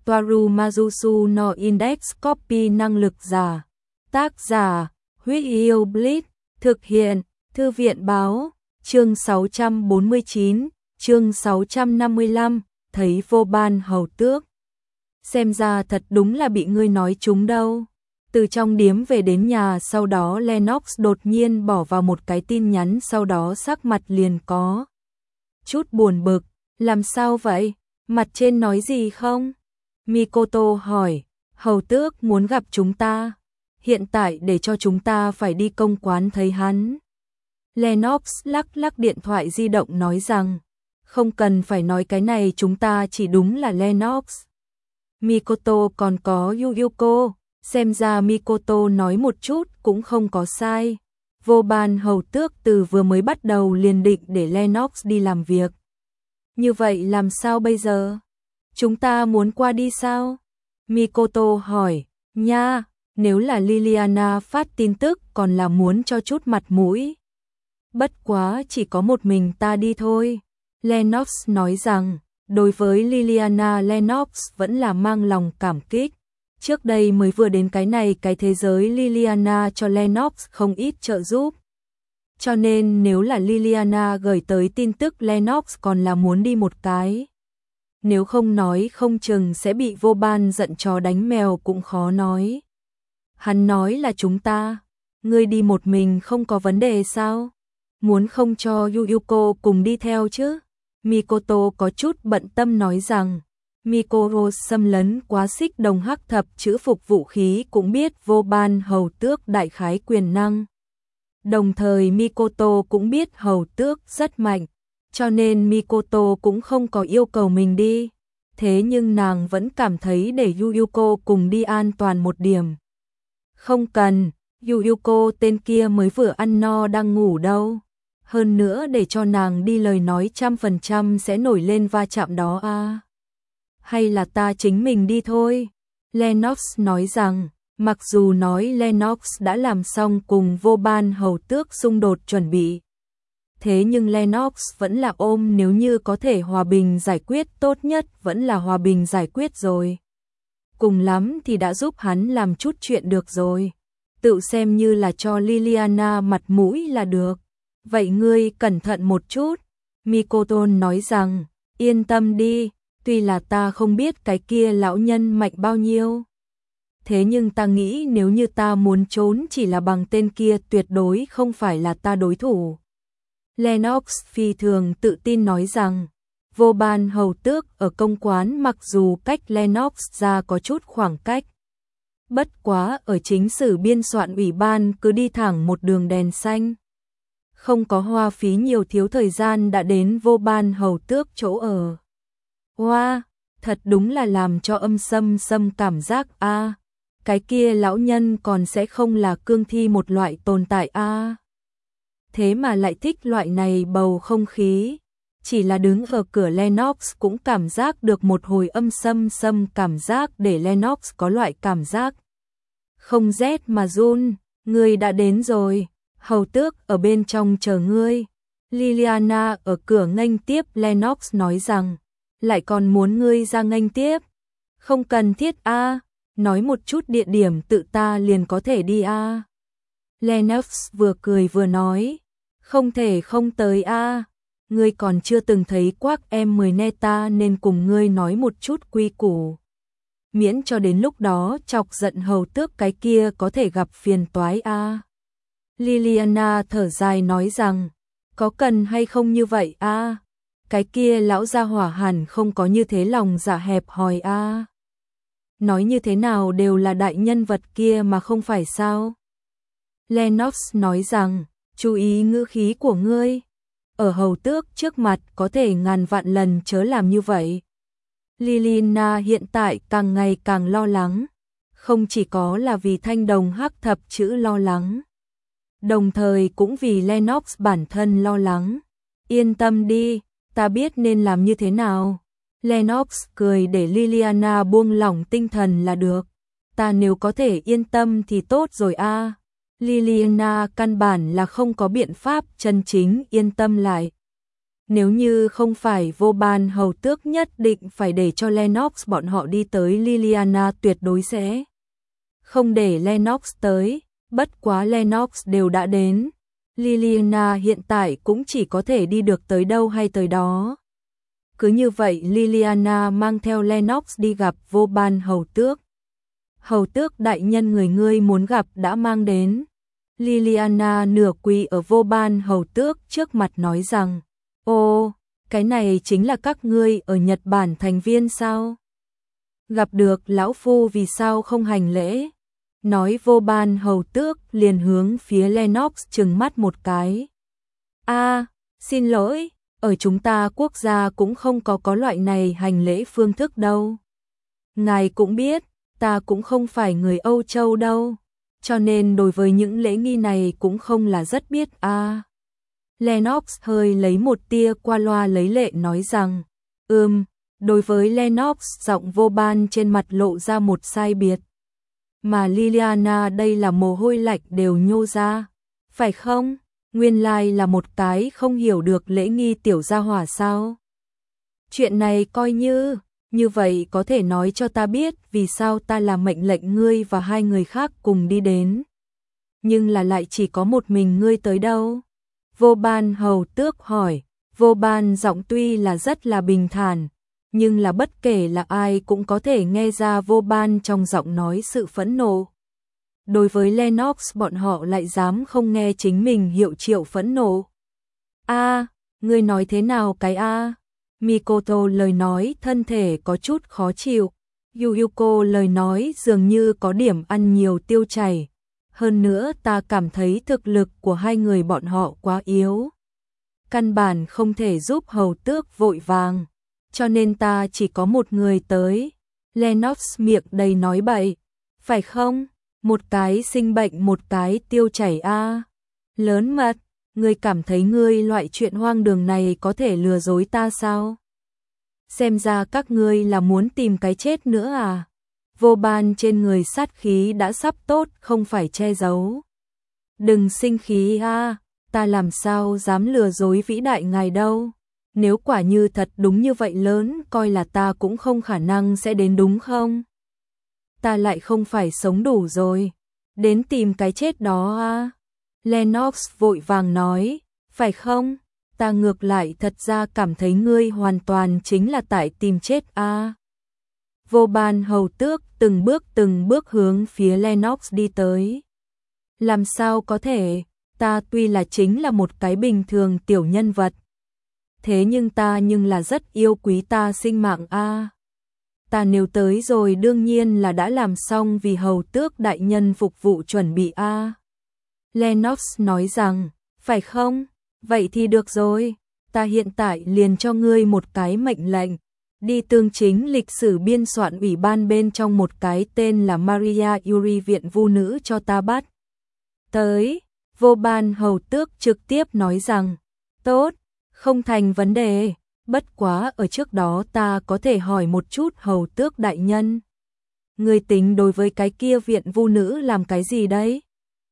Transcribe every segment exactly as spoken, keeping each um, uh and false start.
Toaru Majusu no Index Copy năng lực giả. Tác giả, Huyết Yêu Blitz, thực hiện, Thư viện báo, chương sáu trăm bốn mươi chín, chương sáu trăm năm mươi lăm, thấy vô ban hầu tước. Xem ra thật đúng là bị ngươi nói trúng đâu. Từ trong điếm về đến nhà sau đó Lennox đột nhiên bỏ vào một cái tin nhắn sau đó sắc mặt liền có chút buồn bực. Làm sao vậy? Mặt trên nói gì không? Mikoto hỏi, hầu tước muốn gặp chúng ta. Hiện tại để cho chúng ta phải đi công quán thấy hắn. Lennox lắc lắc điện thoại di động nói rằng, không cần phải nói cái này chúng ta chỉ đúng là Lennox. Mikoto còn có Yuyuko, xem ra Mikoto nói một chút cũng không có sai. Vô ban hầu tước từ vừa mới bắt đầu liền định để Lennox đi làm việc. Như vậy làm sao bây giờ? Chúng ta muốn qua đi sao? Mikoto hỏi, nha, nếu là Liliana phát tin tức còn là muốn cho chút mặt mũi. Bất quá chỉ có một mình ta đi thôi. Lennox nói rằng, đối với Liliana Lennox vẫn là mang lòng cảm kích. Trước đây mới vừa đến cái này cái thế giới Liliana cho Lennox không ít trợ giúp. Cho nên nếu là Liliana gửi tới tin tức Lennox còn là muốn đi một cái. Nếu không nói không chừng sẽ bị vô ban giận chó đánh mèo cũng khó nói. Hắn nói là chúng ta, ngươi đi một mình không có vấn đề sao? Muốn không cho Yuyuko cùng đi theo chứ? Mikoto có chút bận tâm nói rằng, Mikoto xâm lấn quá xích đồng hắc thập chữ phục vũ khí cũng biết vô ban hầu tước đại khái quyền năng. Đồng thời Mikoto cũng biết hầu tước rất mạnh, cho nên Mikoto cũng không có yêu cầu mình đi. Thế nhưng nàng vẫn cảm thấy để Yuyuko cùng đi an toàn một điểm. Không cần, Yuyuko tên kia mới vừa ăn no đang ngủ đâu. Hơn nữa để cho nàng đi lời nói trăm phần trăm sẽ nổi lên va chạm đó à. Hay là ta chính mình đi thôi. Lennox nói rằng, mặc dù nói Lennox đã làm xong cùng vô ban hầu tước xung đột chuẩn bị. Thế nhưng Lennox vẫn là ôm nếu như có thể hòa bình giải quyết tốt nhất vẫn là hòa bình giải quyết rồi. Cùng lắm thì đã giúp hắn làm chút chuyện được rồi. Tự xem như là cho Liliana mặt mũi là được. Vậy ngươi cẩn thận một chút. Mikoto nói rằng, yên tâm đi, tuy là ta không biết cái kia lão nhân mạnh bao nhiêu. Thế nhưng ta nghĩ nếu như ta muốn trốn chỉ là bằng tên kia tuyệt đối không phải là ta đối thủ. Lennox phi thường tự tin nói rằng, vô ban hầu tước ở công quán mặc dù cách Lennox ra có chút khoảng cách. Bất quá ở chính sử biên soạn ủy ban cứ đi thẳng một đường đèn xanh. Không có hoa phí nhiều thiếu thời gian đã đến vô ban hầu tước chỗ ở. Hoa, wow, thật đúng là làm cho âm sâm sâm cảm giác a à, cái kia lão nhân còn sẽ không là cương thi một loại tồn tại a à. Thế mà lại thích loại này bầu không khí. Chỉ là đứng ở cửa Lennox cũng cảm giác được một hồi âm sâm sâm cảm giác để Lennox có loại cảm giác. Không rét mà run, ngươi đã đến rồi, hầu tước ở bên trong chờ ngươi. Liliana ở cửa nghênh tiếp Lennox nói rằng, lại còn muốn ngươi ra nghênh tiếp. Không cần thiết a à, nói một chút địa điểm tự ta liền có thể đi a à. Lennox vừa cười vừa nói, không thể không tới a à. Ngươi còn chưa từng thấy quác em mười neta nên cùng ngươi nói một chút quy củ. Miễn cho đến lúc đó chọc giận hầu tước cái kia có thể gặp phiền toái a à. Liliana thở dài nói rằng, có cần hay không như vậy a à? Cái kia lão gia hỏa hẳn không có như thế lòng dạ hẹp hòi a à. Nói như thế nào đều là đại nhân vật kia mà không phải sao? Lennox nói rằng, chú ý ngữ khí của ngươi. Ở hầu tước trước mặt có thể ngàn vạn lần chớ làm như vậy. Liliana hiện tại càng ngày càng lo lắng. Không chỉ có là vì thanh đồng hắc thập chữ lo lắng. Đồng thời cũng vì Lennox bản thân lo lắng. Yên tâm đi, ta biết nên làm như thế nào. Lennox cười để Liliana buông lỏng tinh thần là được. Ta nếu có thể yên tâm thì tốt rồi a à. Liliana căn bản là không có biện pháp chân chính yên tâm lại. Nếu như không phải vô ban hầu tước nhất định phải để cho Lennox bọn họ đi tới, Liliana tuyệt đối sẽ không để Lennox tới, bất quá Lennox đều đã đến. Liliana hiện tại cũng chỉ có thể đi được tới đâu hay tới đó. Cứ như vậy Liliana mang theo Lennox đi gặp vô ban hầu tước. Hầu tước đại nhân, người ngươi muốn gặp đã mang đến. Liliana nửa quỳ ở vô ban hầu tước trước mặt nói rằng, ô, cái này chính là các ngươi ở Nhật Bản thành viên sao? Gặp được lão phu vì sao không hành lễ? Nói vô ban hầu tước liền hướng phía Lennox trừng mắt một cái. A, xin lỗi, ở chúng ta quốc gia cũng không có có loại này hành lễ phương thức đâu. Ngài cũng biết, ta cũng không phải người Âu Châu đâu, cho nên đối với những lễ nghi này cũng không là rất biết a. À. Lennox hơi lấy một tia qua loa lấy lệ nói rằng, ừm, đối với Lennox giọng vô ban trên mặt lộ ra một sai biệt. Mà Liliana đây là mồ hôi lạnh đều nhô ra, phải không? Nguyên lai là một cái không hiểu được lễ nghi tiểu gia hỏa sao? Chuyện này coi như, như vậy có thể nói cho ta biết vì sao ta làm mệnh lệnh ngươi và hai người khác cùng đi đến. Nhưng là lại chỉ có một mình ngươi tới đâu? Vô ban hầu tước hỏi, vô ban giọng tuy là rất là bình thản, nhưng là bất kể là ai cũng có thể nghe ra vô ban trong giọng nói sự phẫn nộ. Đối với Lennox bọn họ lại dám không nghe chính mình hiệu triệu phẫn nộ. A, ngươi nói thế nào cái a? Mikoto lời nói thân thể có chút khó chịu. Yuyuko lời nói dường như có điểm ăn nhiều tiêu chảy. Hơn nữa ta cảm thấy thực lực của hai người bọn họ quá yếu. Căn bản không thể giúp hầu tước vội vàng. Cho nên ta chỉ có một người tới. Lennox miệng đầy nói bậy. Phải không? Một cái sinh bệnh một cái tiêu chảy a. Lớn mật, ngươi cảm thấy ngươi loại chuyện hoang đường này có thể lừa dối ta sao? Xem ra các ngươi là muốn tìm cái chết nữa à? Vô ban trên người sát khí đã sắp tốt không phải che giấu. Đừng sinh khí a, ta làm sao dám lừa dối vĩ đại ngài đâu. Nếu quả như thật đúng như vậy lớn coi là ta cũng không khả năng sẽ đến đúng không? Ta lại không phải sống đủ rồi. Đến tìm cái chết đó à? Lennox vội vàng nói, phải không? Ta ngược lại thật ra cảm thấy ngươi hoàn toàn chính là tại tìm chết à? Vô ban hầu tước từng bước từng bước hướng phía Lennox đi tới. Làm sao có thể, ta tuy là chính là một cái bình thường tiểu nhân vật. Thế nhưng ta nhưng là rất yêu quý ta sinh mạng a. Ta nếu tới rồi đương nhiên là đã làm xong vì hầu tước đại nhân phục vụ chuẩn bị a. Lennox nói rằng, phải không? Vậy thì được rồi, ta hiện tại liền cho ngươi một cái mệnh lệnh. Đi tương chính lịch sử biên soạn ủy ban bên trong một cái tên là Maria Yuri viện vu nữ cho ta bắt. Tới, vô ban hầu tước trực tiếp nói rằng, tốt, không thành vấn đề, bất quá ở trước đó ta có thể hỏi một chút hầu tước đại nhân. Ngươi tính đối với cái kia viện vu nữ làm cái gì đấy?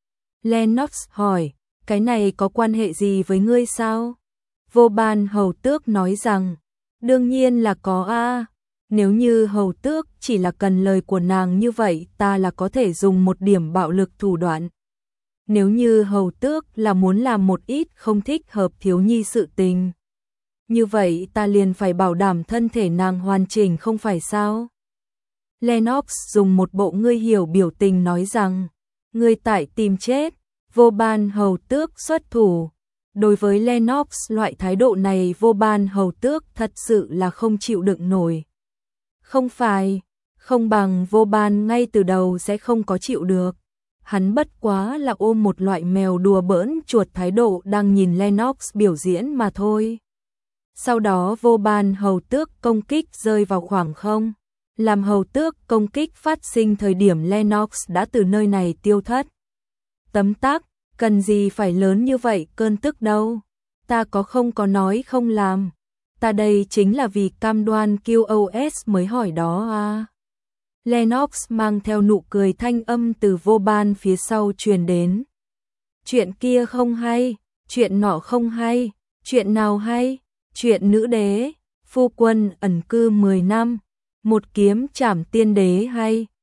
Lennox hỏi, cái này có quan hệ gì với ngươi sao? Vô ban hầu tước nói rằng, đương nhiên là có a. Nếu như hầu tước chỉ là cần lời của nàng như vậy ta là có thể dùng một điểm bạo lực thủ đoạn. Nếu như hầu tước là muốn làm một ít không thích hợp thiếu nhi sự tình. Như vậy ta liền phải bảo đảm thân thể nàng hoàn chỉnh không phải sao? Lennox dùng một bộ ngươi hiểu biểu tình nói rằng, ngươi tại tìm chết, vô ban hầu tước xuất thủ. Đối với Lennox loại thái độ này vô ban hầu tước thật sự là không chịu đựng nổi. Không phải, không bằng vô ban ngay từ đầu sẽ không có chịu được. Hắn bất quá là ôm một loại mèo đùa bỡn chuột thái độ đang nhìn Lennox biểu diễn mà thôi. Sau đó vô ban hầu tước công kích rơi vào khoảng không. Làm hầu tước công kích phát sinh thời điểm Lennox đã từ nơi này tiêu thất. Tấm tắc, cần gì phải lớn như vậy cơn tức đâu. Ta có không có nói không làm. Ta đây chính là vì cam đoan quy ô ét mới hỏi đó à. Lennox mang theo nụ cười thanh âm từ vô ban phía sau truyền đến. Chuyện kia không hay, chuyện nọ không hay, chuyện nào hay, Chuyện nữ đế, phu quân ẩn cư mười năm, một kiếm trảm tiên đế hay.